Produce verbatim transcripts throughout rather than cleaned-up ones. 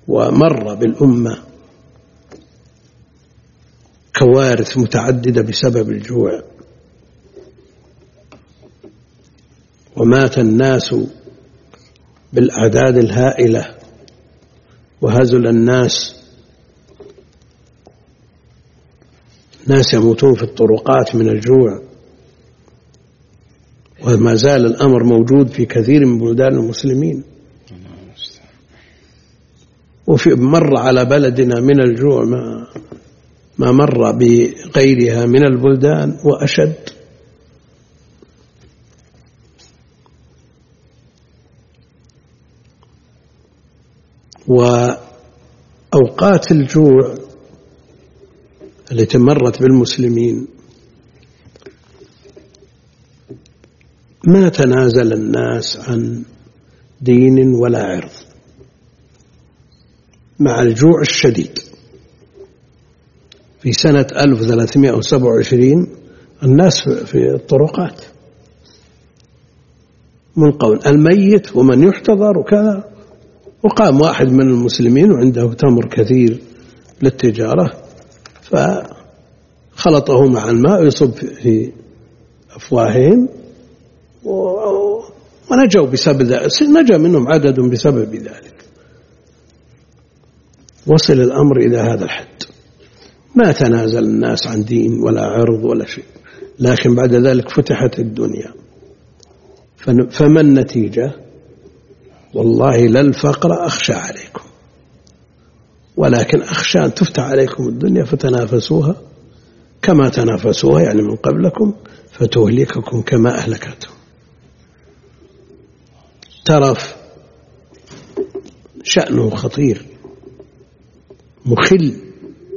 ومر بالأمة كوارث متعددة بسبب الجوع، ومات الناس بالأعداد الهائلة، وهزل الناس، ناس يموتون في الطرقات من الجوع، وما زال الأمر موجود في كثير من بلدان المسلمين. وفي مر على بلدنا من الجوع ما ما مر بغيرها من البلدان وأشد. وأوقات الجوع التي مرت بالمسلمين ما تنازل الناس عن دين ولا عرض مع الجوع الشديد. في سنة ألف وثلاثمائة وسبعة وعشرين الناس في الطرقات منقون، الميت ومن يحتضر وكذا. وقام واحد من المسلمين وعنده تمر كثير للتجارة فخلطه مع الماء ويصب في أفواههم ونجوا بسبب ذلك، نجا منهم عدد بسبب ذلك. وصل الأمر إلى هذا الحد، ما تنازل الناس عن دين ولا عرض ولا شيء. لكن بعد ذلك فتحت الدنيا، فما النتيجة؟ والله لا الفقر أخشى عليكم، ولكن أخشى أن تفتح عليكم الدنيا فتنافسوها كما تنافسوها يعني من قبلكم فتهلككم كما أهلكتهم. ترف شأنه خطير مخل،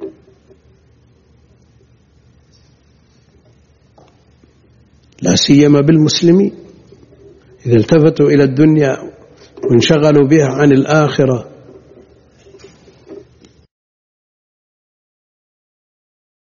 لا سيما بالمسلمين إذا التفتوا إلى الدنيا وانشغلوا بها عن الآخرة